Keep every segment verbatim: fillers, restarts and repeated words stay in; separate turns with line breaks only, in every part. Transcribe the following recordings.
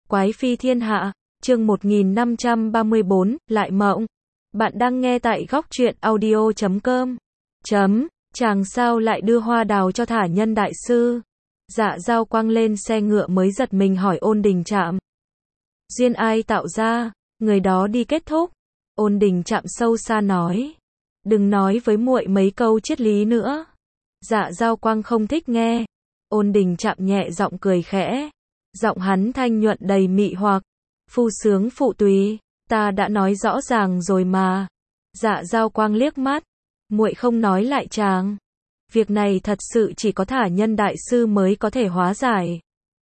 Quái phi thiên hạ, chương một nghìn năm trăm ba mươi bốn, lại mộng. Bạn đang nghe tại góc truyện audio chấm com. Chấm, chàng sao lại đưa hoa đào cho thả nhân đại sư? Dạ Dao Quang lên xe ngựa mới giật mình hỏi Ôn Đình Trạm. Duyên ai tạo ra, người đó đi kết thúc. Ôn Đình Trạm sâu xa nói. Đừng nói với muội mấy câu triết lý nữa. Dạ Dao Quang không thích nghe. Ôn Đình Trạm nhẹ giọng cười khẽ. Giọng hắn thanh nhuận đầy mị hoặc. Phu sướng phụ tùy, ta đã nói rõ ràng rồi mà. Dạ Dao Quang liếc mắt. Muội không nói lại chàng. Việc này thật sự chỉ có thả nhân đại sư mới có thể hóa giải.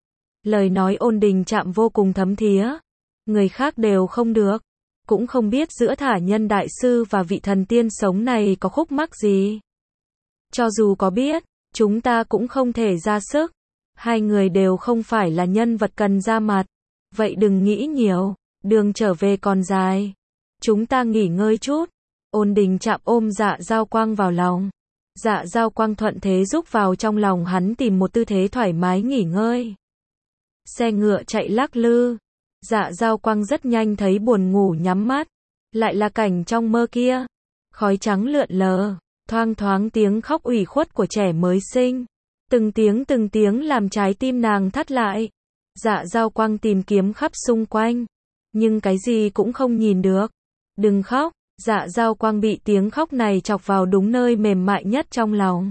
Lời nói Ôn Đình Trạm vô cùng thấm thía. Người khác đều không được. Cũng không biết giữa thả nhân đại sư và vị thần tiên sống này có khúc mắc gì. Cho dù có biết, chúng ta cũng không thể ra sức. Hai người đều không phải là nhân vật cần ra mặt. Vậy đừng nghĩ nhiều, đường trở về còn dài. Chúng ta nghỉ ngơi chút. Ôn Đình Trạm ôm Dạ Dao Quang vào lòng. Dạ Dao Quang thuận thế rúc vào trong lòng hắn tìm một tư thế thoải mái nghỉ ngơi. Xe ngựa chạy lắc lư. Dạ Dao Quang rất nhanh thấy buồn ngủ nhắm mắt. Lại là cảnh trong mơ kia. Khói trắng lượn lờ, thoang thoáng tiếng khóc ủy khuất của trẻ mới sinh. Từng tiếng từng tiếng làm trái tim nàng thắt lại. Dạ Dao Quang tìm kiếm khắp xung quanh. Nhưng cái gì cũng không nhìn được. Đừng khóc. Dạ Dao Quang bị tiếng khóc này chọc vào đúng nơi mềm mại nhất trong lòng.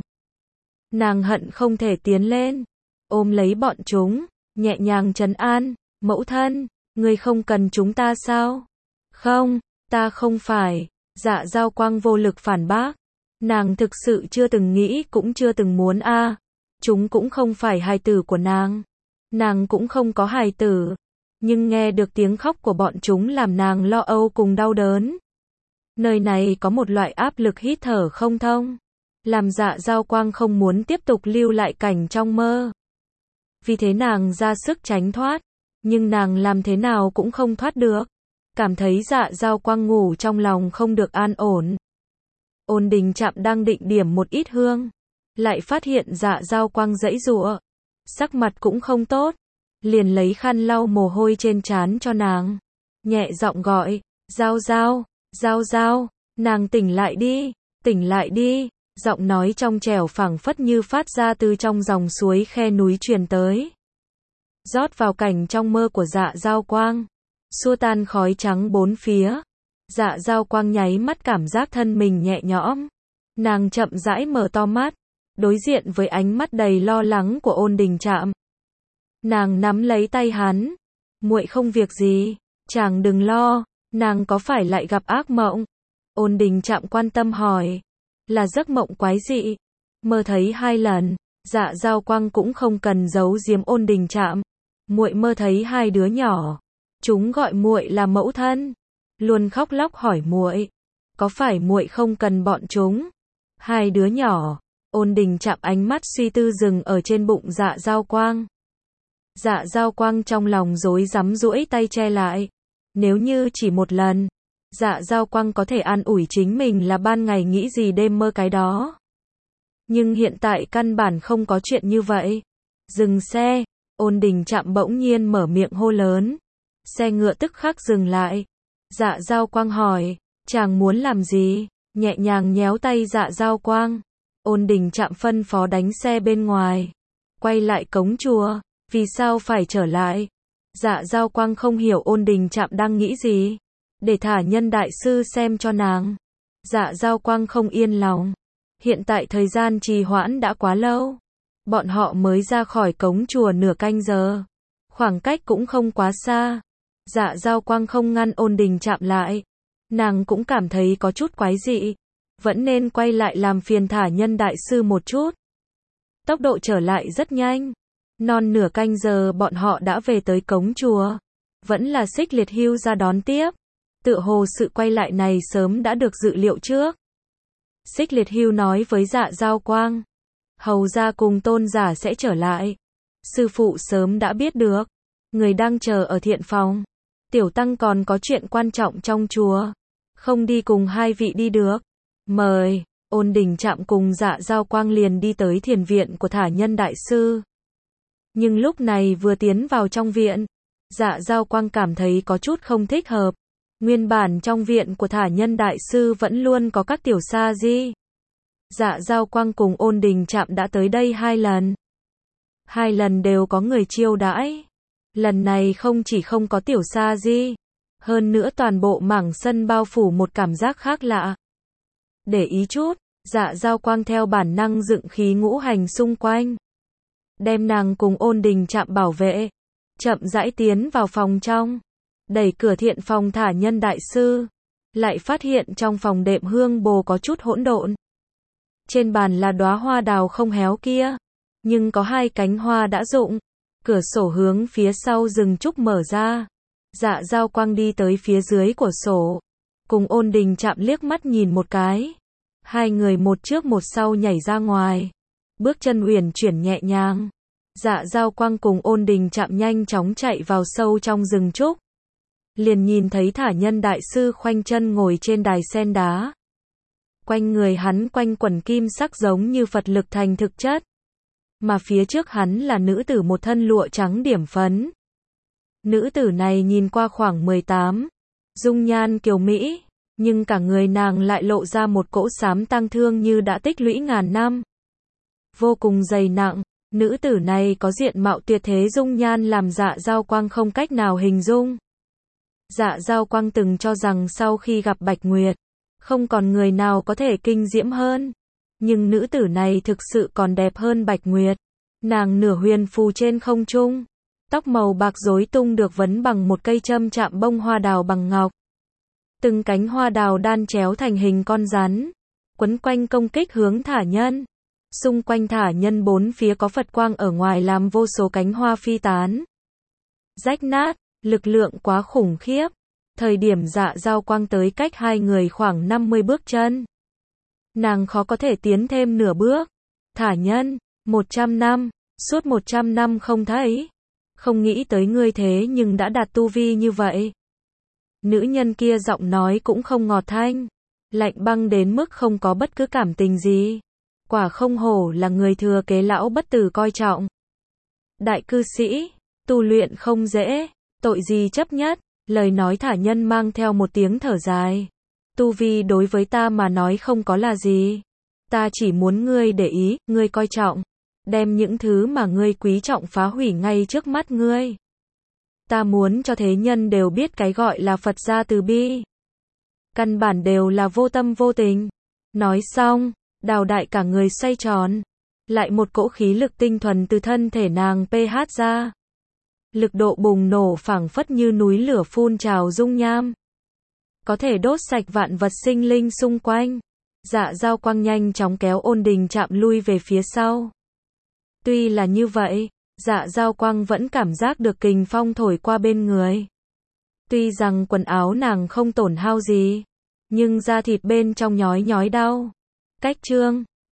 Nàng hận không thể tiến lên. Ôm lấy bọn chúng. Nhẹ nhàng trấn an. Mẫu thân, ngươi không cần chúng ta sao? Không, ta không phải. Dạ Dao Quang vô lực phản bác. Nàng thực sự chưa từng nghĩ cũng chưa từng muốn a. À. Chúng cũng không phải hài tử của nàng. Nàng cũng không có hài tử. Nhưng nghe được tiếng khóc của bọn chúng làm nàng lo âu cùng đau đớn. Nơi này có một loại áp lực hít thở không thông. Làm Dạ Dao Quang không muốn tiếp tục lưu lại cảnh trong mơ. Vì thế nàng ra sức tránh thoát. Nhưng nàng làm thế nào cũng không thoát được. Cảm thấy Dạ Dao Quang ngủ trong lòng không được an ổn. Ôn Đình Trạm đang định điểm một ít hương. Lại phát hiện Dạ Dao Quang giãy giụa. Sắc mặt cũng không tốt. Liền lấy khăn lau mồ hôi trên trán cho nàng. Nhẹ giọng gọi. Dao Dao, Dao Dao, nàng tỉnh lại đi, tỉnh lại đi. Giọng nói trong trẻo phảng phất như phát ra từ trong dòng suối khe núi truyền tới. Rót vào cảnh trong mơ của Dạ Dao Quang. Xua tan khói trắng bốn phía. Dạ Dao Quang nháy mắt cảm giác thân mình nhẹ nhõm. Nàng chậm rãi mở to mắt. Đối diện với ánh mắt đầy lo lắng của Ôn Đình Trạm. Nàng nắm lấy tay hắn. Muội không việc gì, chàng đừng lo, nàng có phải lại gặp ác mộng? Ôn Đình Trạm quan tâm hỏi. Là giấc mộng quái dị. Mơ thấy hai lần. Dạ Dao Quang cũng không cần giấu giếm Ôn Đình Trạm. Muội mơ thấy hai đứa nhỏ. Chúng gọi muội là mẫu thân. Luôn khóc lóc hỏi muội. Có phải muội không cần bọn chúng? Hai đứa nhỏ. Ôn Đình Trạm ánh mắt suy tư dừng ở trên bụng Dạ Dao Quang. Dạ Dao Quang trong lòng rối rắm duỗi tay che lại. Nếu như chỉ một lần, Dạ Dao Quang có thể an ủi chính mình là ban ngày nghĩ gì đêm mơ cái đó. Nhưng hiện tại căn bản không có chuyện như vậy. Dừng xe. Ôn Đình Trạm bỗng nhiên mở miệng hô lớn. Xe ngựa tức khắc dừng lại. Dạ Dao Quang hỏi. Chàng muốn làm gì? Nhẹ nhàng nhéo tay Dạ Dao Quang. Ôn Đình Trạm phân phó đánh xe bên ngoài. Quay lại cống chùa. Vì sao phải trở lại? Dạ Dao Quang không hiểu Ôn Đình Trạm đang nghĩ gì. Để thả nhân đại sư xem cho nàng. Dạ Dao Quang không yên lòng. Hiện tại thời gian trì hoãn đã quá lâu. Bọn họ mới ra khỏi cống chùa nửa canh giờ. Khoảng cách cũng không quá xa. Dạ Dao Quang không ngăn Ôn Đình Trạm lại. Nàng cũng cảm thấy có chút quái dị. Vẫn nên quay lại làm phiền thả nhân đại sư một chút. Tốc độ trở lại rất nhanh. Non nửa canh giờ bọn họ đã về tới cống chùa. Vẫn là Xích Liệt Hưu ra đón tiếp. Tựa hồ sự quay lại này sớm đã được dự liệu trước. Xích Liệt Hưu nói với Dạ Dao Quang. Hầu ra cùng tôn giả sẽ trở lại. Sư phụ sớm đã biết được. Người đang chờ ở thiện phòng. Tiểu tăng còn có chuyện quan trọng trong chùa. Không đi cùng hai vị đi được. Mời. Ôn Đình Trạm cùng Dạ Dao Quang liền đi tới thiền viện của thả nhân đại sư. Nhưng lúc này vừa tiến vào trong viện, Dạ Giao Quang cảm thấy có chút không thích hợp. Nguyên bản trong viện của Thả Nhân Đại Sư vẫn luôn có các tiểu sa di. Dạ Giao Quang cùng Ôn Đình Trạm đã tới đây hai lần. Hai lần đều có người chiêu đãi. Lần này không chỉ không có tiểu sa di, hơn nữa toàn bộ mảng sân bao phủ một cảm giác khác lạ. Để ý chút, Dạ Giao Quang theo bản năng dựng khí ngũ hành xung quanh. Đem nàng cùng Ôn Đình Trạm bảo vệ. Chậm rãi tiến vào phòng trong. Đẩy cửa thiện phòng Thả Nhân Đại Sư. Lại phát hiện trong phòng đệm hương bồ có chút hỗn độn. Trên bàn là đóa hoa đào không héo kia. Nhưng có hai cánh hoa đã rụng. Cửa sổ hướng phía sau rừng trúc mở ra. Dạ Giao Quang đi tới phía dưới của sổ. Cùng Ôn Đình Trạm liếc mắt nhìn một cái. Hai người một trước một sau nhảy ra ngoài. Bước chân uyển chuyển nhẹ nhàng. Dạ Giao Quang cùng Ôn Đình Trạm nhanh chóng chạy vào sâu trong rừng trúc. Liền nhìn thấy Thả Nhân Đại Sư khoanh chân ngồi trên đài sen đá. Quanh người hắn quanh quẩn kim sắc giống như Phật lực thành thực chất. Mà phía trước hắn là nữ tử một thân lụa trắng điểm phấn. Nữ tử này nhìn qua khoảng mười tám. Dung nhan kiều mỹ. Nhưng cả người nàng lại lộ ra một cỗ xám tang thương như đã tích lũy ngàn năm. Vô cùng dày nặng. Nữ tử này có diện mạo tuyệt thế dung nhan làm Dạ Giao Quang không cách nào hình dung. Dạ Giao Quang từng cho rằng sau khi gặp Bạch Nguyệt, không còn người nào có thể kinh diễm hơn. Nhưng nữ tử này thực sự còn đẹp hơn Bạch Nguyệt. Nàng nửa huyền phù trên không trung. Tóc màu bạc rối tung được vấn bằng một cây châm chạm bông hoa đào bằng ngọc. Từng cánh hoa đào đan chéo thành hình con rắn. Quấn quanh công kích hướng Thả Nhân. Xung quanh Thả Nhân bốn phía có Phật quang ở ngoài làm vô số cánh hoa phi tán. Rách nát, lực lượng quá khủng khiếp. Thời điểm Dạ Giao Quang tới cách hai người khoảng năm mươi bước chân. Nàng khó có thể tiến thêm nửa bước. Thả Nhân, một trăm năm, suốt một trăm năm không thấy. Không nghĩ tới ngươi thế nhưng đã đạt tu vi như vậy. Nữ nhân kia giọng nói cũng không ngọt thanh. Lạnh băng đến mức không có bất cứ cảm tình gì. Quả không hổ là người thừa kế lão bất tử coi trọng. Đại cư sĩ, tu luyện không dễ, tội gì chấp nhất. Lời nói Thả Nhân mang theo một tiếng thở dài. Tu vi đối với ta mà nói không có là gì. Ta chỉ muốn ngươi để ý, ngươi coi trọng. Đem những thứ mà ngươi quý trọng phá hủy ngay trước mắt ngươi. Ta muốn cho thế nhân đều biết cái gọi là Phật gia từ bi. Căn bản đều là vô tâm vô tình. Nói xong, Đào Đại cả người xoay tròn. Lại một cỗ khí lực tinh thuần từ thân thể nàng ph ra. Lực độ bùng nổ phảng phất như núi lửa phun trào dung nham. Có thể đốt sạch vạn vật sinh linh xung quanh. Dạ Giao Quang nhanh chóng kéo Ôn Đình Trạm lui về phía sau. Tuy là như vậy, Dạ Giao Quang vẫn cảm giác được kình phong thổi qua bên người. Tuy rằng quần áo nàng không tổn hao gì, nhưng da thịt bên trong nhói nhói đau. Cách chương